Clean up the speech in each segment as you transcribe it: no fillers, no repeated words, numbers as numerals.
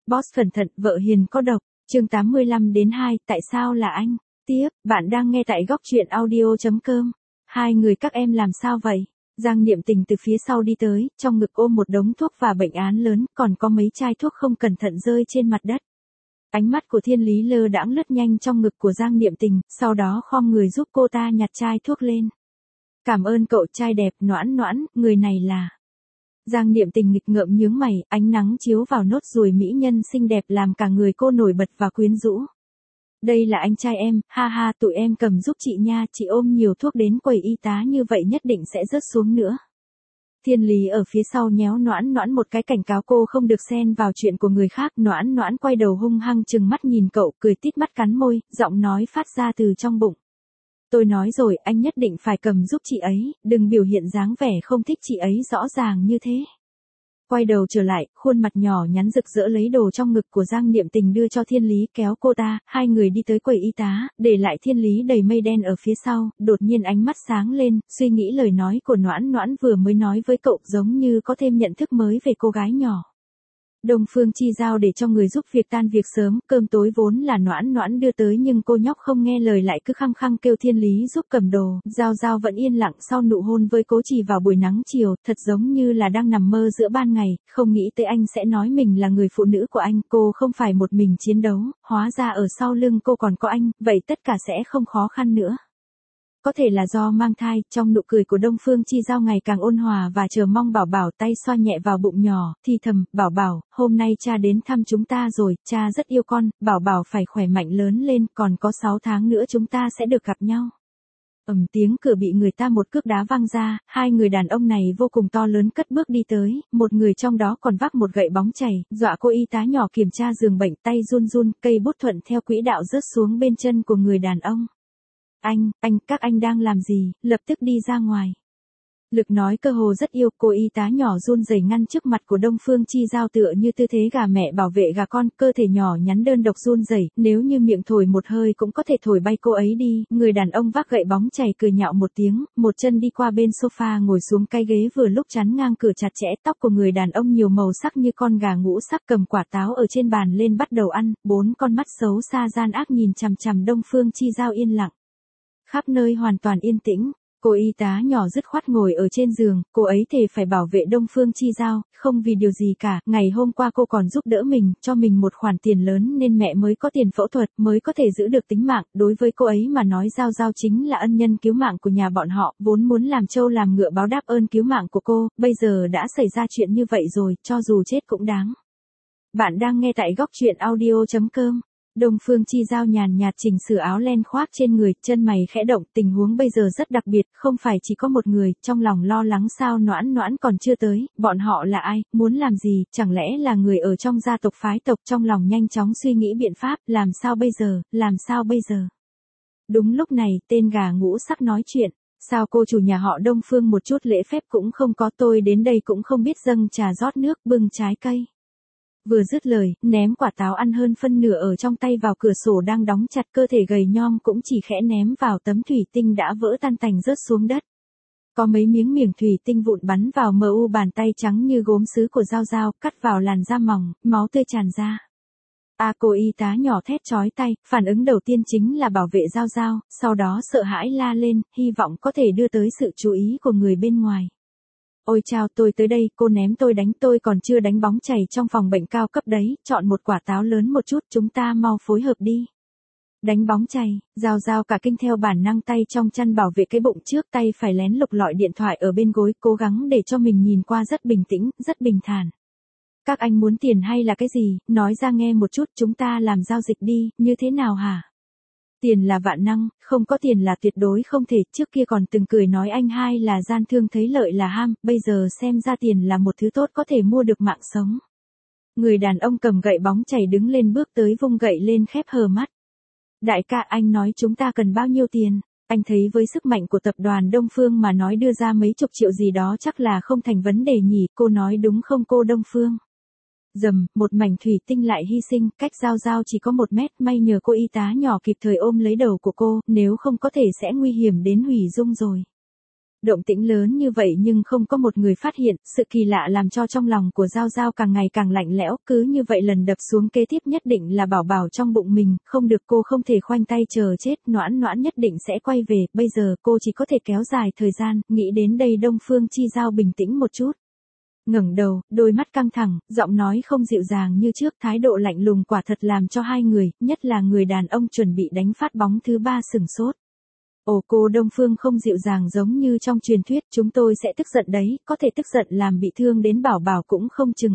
Boss cẩn thận, vợ hiền có độc. Chương 85-2, tại sao là anh? Tiếp, bạn đang nghe tại góc truyện audio.com. Hai người các em làm sao vậy? Giang Niệm Tình từ phía sau đi tới, trong ngực ôm một đống thuốc và bệnh án lớn, còn có mấy chai thuốc không cẩn thận rơi trên mặt đất. Ánh mắt của Thiên Lý lơ đãng lướt nhanh trong ngực của Giang Niệm Tình, sau đó khom người giúp cô ta nhặt chai thuốc lên. Cảm ơn cậu trai đẹp, Noãn Noãn, người này là... Giang Niệm Tình nghịch ngợm nhướng mày, ánh nắng chiếu vào nốt ruồi mỹ nhân xinh đẹp làm cả người cô nổi bật và quyến rũ. Đây là anh trai em, ha ha, tụi em cầm giúp chị nha, chị ôm nhiều thuốc đến quầy y tá như vậy nhất định sẽ rớt xuống nữa. Thiên Lý ở phía sau nhéo Noãn Noãn một cái cảnh cáo cô không được xen vào chuyện của người khác. Noãn Noãn quay đầu hung hăng trừng mắt nhìn cậu, cười tít mắt cắn môi, giọng nói phát ra từ trong bụng. Tôi nói rồi, anh nhất định phải cầm giúp chị ấy, đừng biểu hiện dáng vẻ không thích chị ấy rõ ràng như thế. Quay đầu trở lại, khuôn mặt nhỏ nhắn rực rỡ lấy đồ trong ngực của Giang Niệm Tình đưa cho Thiên Lý, kéo cô ta, hai người đi tới quầy y tá, để lại Thiên Lý đầy mây đen ở phía sau, đột nhiên ánh mắt sáng lên, suy nghĩ lời nói của Noãn Noãn vừa mới nói với cậu giống như có thêm nhận thức mới về cô gái nhỏ. Đông Phương Chi giao để cho người giúp việc tan việc sớm, cơm tối vốn là Noãn Noãn đưa tới nhưng cô nhóc không nghe lời lại cứ khăng khăng kêu Thiên Lý giúp cầm đồ, Giao Giao vẫn yên lặng sau nụ hôn với Cố Chỉ vào buổi nắng chiều, thật giống như là đang nằm mơ giữa ban ngày, không nghĩ tới anh sẽ nói mình là người phụ nữ của anh, cô không phải một mình chiến đấu, hóa ra ở sau lưng cô còn có anh, vậy tất cả sẽ không khó khăn nữa. Có thể là do mang thai, trong nụ cười của Đông Phương Chi giao ngày càng ôn hòa và chờ mong Bảo Bảo, tay xoa nhẹ vào bụng nhỏ, thì thầm, Bảo Bảo, hôm nay cha đến thăm chúng ta rồi, cha rất yêu con, Bảo Bảo phải khỏe mạnh lớn lên, còn có 6 tháng nữa chúng ta sẽ được gặp nhau. Tiếng cửa bị người ta một cước đá văng ra, hai người đàn ông này vô cùng to lớn cất bước đi tới, một người trong đó còn vác một gậy bóng chày, dọa cô y tá nhỏ kiểm tra giường bệnh, tay run run, cây bút thuận theo quỹ đạo rớt xuống bên chân của người đàn ông. Các anh đang làm gì, lập tức đi ra ngoài. Lực nói cơ hồ rất yêu, cô y tá nhỏ run rẩy ngăn trước mặt của Đông Phương Chi giao tựa như tư thế gà mẹ bảo vệ gà con, cơ thể nhỏ nhắn đơn độc run rẩy, nếu như miệng thổi một hơi cũng có thể thổi bay cô ấy đi. Người đàn ông vác gậy bóng chày cười nhạo một tiếng, một chân đi qua bên sofa ngồi xuống cái ghế vừa lúc chắn ngang cửa chặt chẽ, tóc của người đàn ông nhiều màu sắc như con gà ngũ sắc, cầm quả táo ở trên bàn lên bắt đầu ăn, bốn con mắt xấu xa gian ác nhìn chằm chằm Đông Phương Chi giao yên lặng. Khắp nơi hoàn toàn yên tĩnh, cô y tá nhỏ dứt khoát ngồi ở trên giường, cô ấy thề phải bảo vệ Đông Phương Chi giao, không vì điều gì cả, ngày hôm qua cô còn giúp đỡ mình, cho mình một khoản tiền lớn nên mẹ mới có tiền phẫu thuật, mới có thể giữ được tính mạng, đối với cô ấy mà nói Giao Giao chính là ân nhân cứu mạng của nhà bọn họ, vốn muốn làm trâu làm ngựa báo đáp ơn cứu mạng của cô, bây giờ đã xảy ra chuyện như vậy rồi, cho dù chết cũng đáng. Bạn đang nghe tại góc truyện audio.com. Đông Phương Chi giao nhàn nhạt chỉnh sửa áo len khoác trên người, chân mày khẽ động, tình huống bây giờ rất đặc biệt, không phải chỉ có một người, trong lòng lo lắng sao Noãn Noãn còn chưa tới, bọn họ là ai, muốn làm gì, chẳng lẽ là người ở trong gia tộc phái tộc, trong lòng nhanh chóng suy nghĩ biện pháp, làm sao bây giờ. Đúng lúc này, tên gà ngũ sắc nói chuyện, sao cô chủ nhà họ Đông Phương một chút lễ phép cũng không có, tôi đến đây cũng không biết dâng trà rót nước, bưng trái cây. Vừa dứt lời, ném quả táo ăn hơn phân nửa ở trong tay vào cửa sổ đang đóng chặt, cơ thể gầy nhom cũng chỉ khẽ ném vào tấm thủy tinh đã vỡ tan tành rớt xuống đất. Có mấy miếng thủy tinh vụn bắn vào mu bàn tay trắng như gốm sứ của Giao Giao, cắt vào làn da mỏng, máu tươi tràn ra. Cô y tá nhỏ thét chói tai, phản ứng đầu tiên chính là bảo vệ Giao Giao, sau đó sợ hãi la lên, hy vọng có thể đưa tới sự chú ý của người bên ngoài. Ôi chao, tôi tới đây, cô ném tôi đánh, tôi còn chưa đánh bóng chày trong phòng bệnh cao cấp đấy, chọn một quả táo lớn một chút, chúng ta mau phối hợp đi. Đánh bóng chày, Giao Giao cả kinh theo bản năng tay trong chăn bảo vệ cái bụng trước, tay phải lén lục lọi điện thoại ở bên gối, cố gắng để cho mình nhìn qua rất bình tĩnh, rất bình thản. Các anh muốn tiền hay là cái gì, nói ra nghe một chút, chúng ta làm giao dịch đi, như thế nào hả? Tiền là vạn năng, không có tiền là tuyệt đối không thể, trước kia còn từng cười nói anh hai là gian thương thấy lợi là ham, bây giờ xem ra tiền là một thứ tốt có thể mua được mạng sống. Người đàn ông cầm gậy bóng chày đứng lên bước tới vung gậy lên khép hờ mắt. Đại ca, anh nói chúng ta cần bao nhiêu tiền? Anh thấy với sức mạnh của tập đoàn Đông Phương mà nói đưa ra mấy chục triệu gì đó chắc là không thành vấn đề nhỉ, cô nói đúng không cô Đông Phương? Dầm, một mảnh thủy tinh lại hy sinh, cách Giao Giao chỉ có 1 mét, may nhờ cô y tá nhỏ kịp thời ôm lấy đầu của cô, nếu không có thể sẽ nguy hiểm đến hủy dung rồi. Động tĩnh lớn như vậy nhưng không có một người phát hiện, sự kỳ lạ làm cho trong lòng của Giao Giao càng ngày càng lạnh lẽo, cứ như vậy lần đập xuống kế tiếp nhất định là Bảo Bảo trong bụng mình, không được, cô không thể khoanh tay chờ chết, Noãn Noãn nhất định sẽ quay về, bây giờ cô chỉ có thể kéo dài thời gian, nghĩ đến đây Đông Phương Chi Giao bình tĩnh một chút. Ngẩng đầu, đôi mắt căng thẳng, giọng nói không dịu dàng như trước, thái độ lạnh lùng quả thật làm cho hai người, nhất là người đàn ông chuẩn bị đánh phát bóng thứ ba sửng sốt. Ồ, cô Đông Phương không dịu dàng giống như trong truyền thuyết, chúng tôi sẽ tức giận đấy, có thể tức giận làm bị thương đến Bảo Bảo cũng không chừng.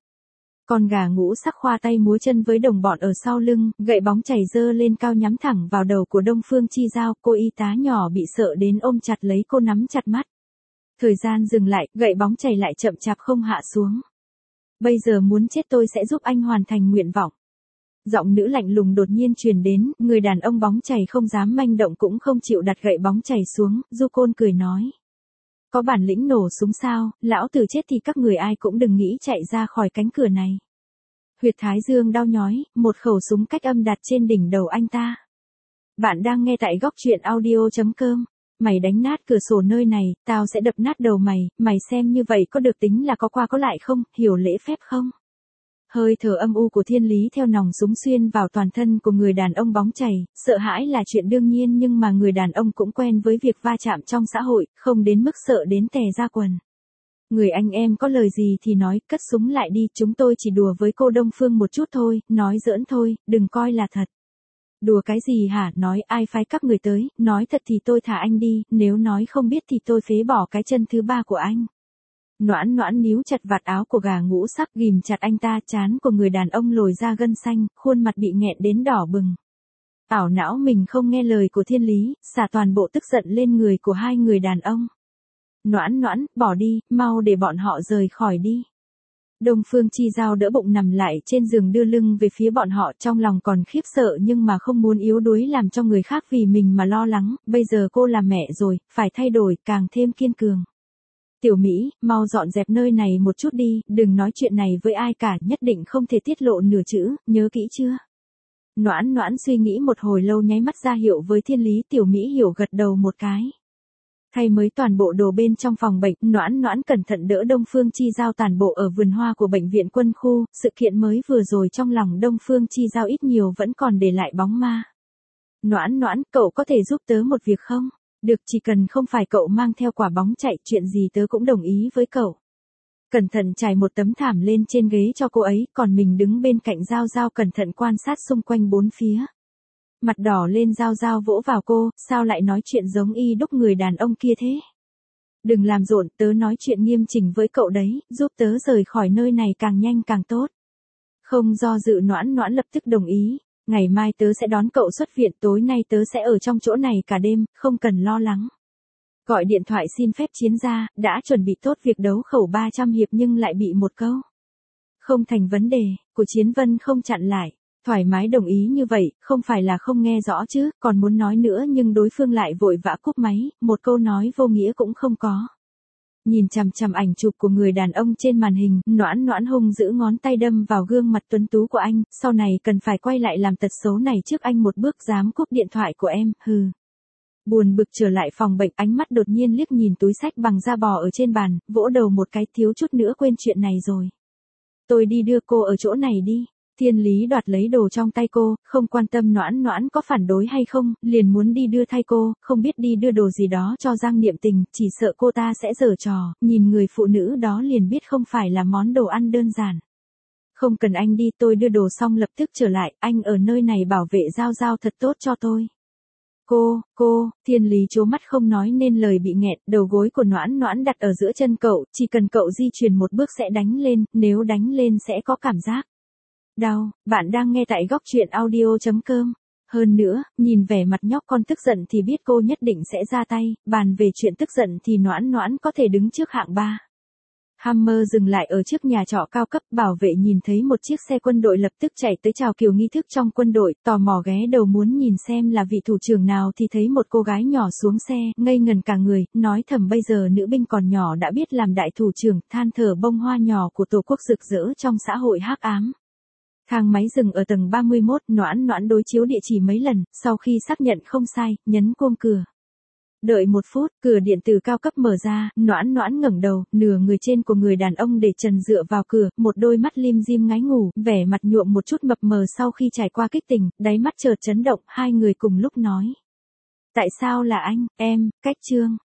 Con gà ngũ sắc khoa tay múa chân với đồng bọn ở sau lưng, gậy bóng chảy dơ lên cao nhắm thẳng vào đầu của Đông Phương Chi Giao, cô y tá nhỏ bị sợ đến ôm chặt lấy cô, nắm chặt mắt. Thời gian dừng lại, gậy bóng chảy lại chậm chạp không hạ xuống. Bây giờ muốn chết tôi sẽ giúp anh hoàn thành nguyện vọng. Giọng nữ lạnh lùng đột nhiên truyền đến, người đàn ông bóng chảy không dám manh động cũng không chịu đặt gậy bóng chảy xuống, Du Côn cười nói. Có bản lĩnh nổ súng sao, lão tử chết thì các người ai cũng đừng nghĩ chạy ra khỏi cánh cửa này. Huyệt thái dương đau nhói, một khẩu súng cách âm đặt trên đỉnh đầu anh ta. Bạn đang nghe tại góc truyện audio.com. Mày đánh nát cửa sổ nơi này, tao sẽ đập nát đầu mày, mày xem như vậy có được tính là có qua có lại không, hiểu lễ phép không? Hơi thở âm u của Thiên Lý theo nòng súng xuyên vào toàn thân của người đàn ông bóng chảy, sợ hãi là chuyện đương nhiên nhưng mà người đàn ông cũng quen với việc va chạm trong xã hội, không đến mức sợ đến tè ra quần. Người anh em có lời gì thì nói, cất súng lại đi, chúng tôi chỉ đùa với cô Đông Phương một chút thôi, nói giỡn thôi, đừng coi là thật. Đùa cái gì hả, nói ai phái các người tới, nói thật thì tôi thả anh đi, nếu nói không biết thì tôi phế bỏ cái chân thứ ba của anh. Noãn Noãn níu chặt vạt áo của gà ngũ sắc, ghìm chặt anh ta, trán của người đàn ông lồi ra gân xanh, khuôn mặt bị nghẹn đến đỏ bừng. Ảo não mình không nghe lời của Thiên Lý, xả toàn bộ tức giận lên người của hai người đàn ông. Noãn Noãn, bỏ đi, mau để bọn họ rời khỏi đi. Đông Phương Chi Giao đỡ bụng nằm lại trên giường đưa lưng về phía bọn họ, trong lòng còn khiếp sợ nhưng mà không muốn yếu đuối làm cho người khác vì mình mà lo lắng, bây giờ cô là mẹ rồi, phải thay đổi, càng thêm kiên cường. Tiểu Mỹ, mau dọn dẹp nơi này một chút đi, đừng nói chuyện này với ai cả, nhất định không thể tiết lộ nửa chữ, nhớ kỹ chưa? Noãn Noãn suy nghĩ một hồi lâu nháy mắt ra hiệu với Thiên Lý, Tiểu Mỹ hiểu gật đầu một cái. Thay mới toàn bộ đồ bên trong phòng bệnh, Noãn Noãn cẩn thận đỡ Đông Phương Chi Giao tản bộ ở vườn hoa của bệnh viện quân khu, sự kiện mới vừa rồi trong lòng Đông Phương Chi Giao ít nhiều vẫn còn để lại bóng ma. Noãn Noãn, cậu có thể giúp tớ một việc không? Được, chỉ cần không phải cậu mang theo quả bóng chạy, chuyện gì tớ cũng đồng ý với cậu. Cẩn thận trải một tấm thảm lên trên ghế cho cô ấy, còn mình đứng bên cạnh Giao Giao cẩn thận quan sát xung quanh bốn phía. Mặt đỏ lên Giao Giao vỗ vào cô, sao lại nói chuyện giống y đúc người đàn ông kia thế? Đừng làm rộn, tớ nói chuyện nghiêm chỉnh với cậu đấy, giúp tớ rời khỏi nơi này càng nhanh càng tốt. Không do dự, Noãn Noãn lập tức đồng ý, ngày mai tớ sẽ đón cậu xuất viện, tối nay tớ sẽ ở trong chỗ này cả đêm, không cần lo lắng. Gọi điện thoại xin phép chiến gia, đã chuẩn bị tốt việc đấu khẩu 300 hiệp nhưng lại bị một câu. Không thành vấn đề, của Chiến Vân không chặn lại. Thoải mái đồng ý như vậy, không phải là không nghe rõ chứ, còn muốn nói nữa nhưng đối phương lại vội vã cúp máy, một câu nói vô nghĩa cũng không có. Nhìn chằm chằm ảnh chụp của người đàn ông trên màn hình, Noãn Noãn hung giữ ngón tay đâm vào gương mặt tuấn tú của anh, sau này cần phải quay lại làm tật xấu này trước anh một bước, dám cúp điện thoại của em, hừ. Buồn bực trở lại phòng bệnh, ánh mắt đột nhiên liếc nhìn túi xách bằng da bò ở trên bàn, vỗ đầu một cái, thiếu chút nữa quên chuyện này rồi. Tôi đi đưa cô ở chỗ này đi. Thiên Lý đoạt lấy đồ trong tay cô, không quan tâm Noãn Noãn có phản đối hay không, liền muốn đi đưa thay cô, không biết đi đưa đồ gì đó cho Giang Niệm Tình, chỉ sợ cô ta sẽ giở trò, nhìn người phụ nữ đó liền biết không phải là món đồ ăn đơn giản. Không cần anh đi, tôi đưa đồ xong lập tức trở lại, anh ở nơi này bảo vệ Giao Giao thật tốt cho tôi. Cô, Thiên Lý trố mắt không nói nên lời, bị nghẹn, đầu gối của Noãn Noãn đặt ở giữa chân cậu, chỉ cần cậu di chuyển một bước sẽ đánh lên, nếu đánh lên sẽ có cảm giác đau. Bạn đang nghe tại góc truyện audio.com. Hơn nữa, nhìn vẻ mặt nhóc con tức giận thì biết cô nhất định sẽ ra tay, bàn về chuyện tức giận thì Noãn Noãn có thể đứng trước hạng 3. Hammer dừng lại ở trước nhà trọ cao cấp, bảo vệ nhìn thấy một chiếc xe quân đội lập tức chạy tới chào kiều nghi thức trong quân đội, tò mò ghé đầu muốn nhìn xem là vị thủ trưởng nào thì thấy một cô gái nhỏ xuống xe, ngây ngần cả người, nói thầm bây giờ nữ binh còn nhỏ đã biết làm đại thủ trưởng, than thở bông hoa nhỏ của tổ quốc rực rỡ trong xã hội hắc ám. Thang máy dừng ở tầng 31, Noãn Noãn đối chiếu địa chỉ mấy lần, sau khi xác nhận không sai, nhấn chuông cửa. Đợi 1 phút, cửa điện tử cao cấp mở ra, Noãn Noãn ngẩng đầu, nửa người trên của người đàn ông để trần dựa vào cửa, một đôi mắt lim dim ngái ngủ, vẻ mặt nhuộm một chút mập mờ sau khi trải qua kích tình, đáy mắt chợt chấn động, hai người cùng lúc nói. Tại sao là anh, em, cách Trương.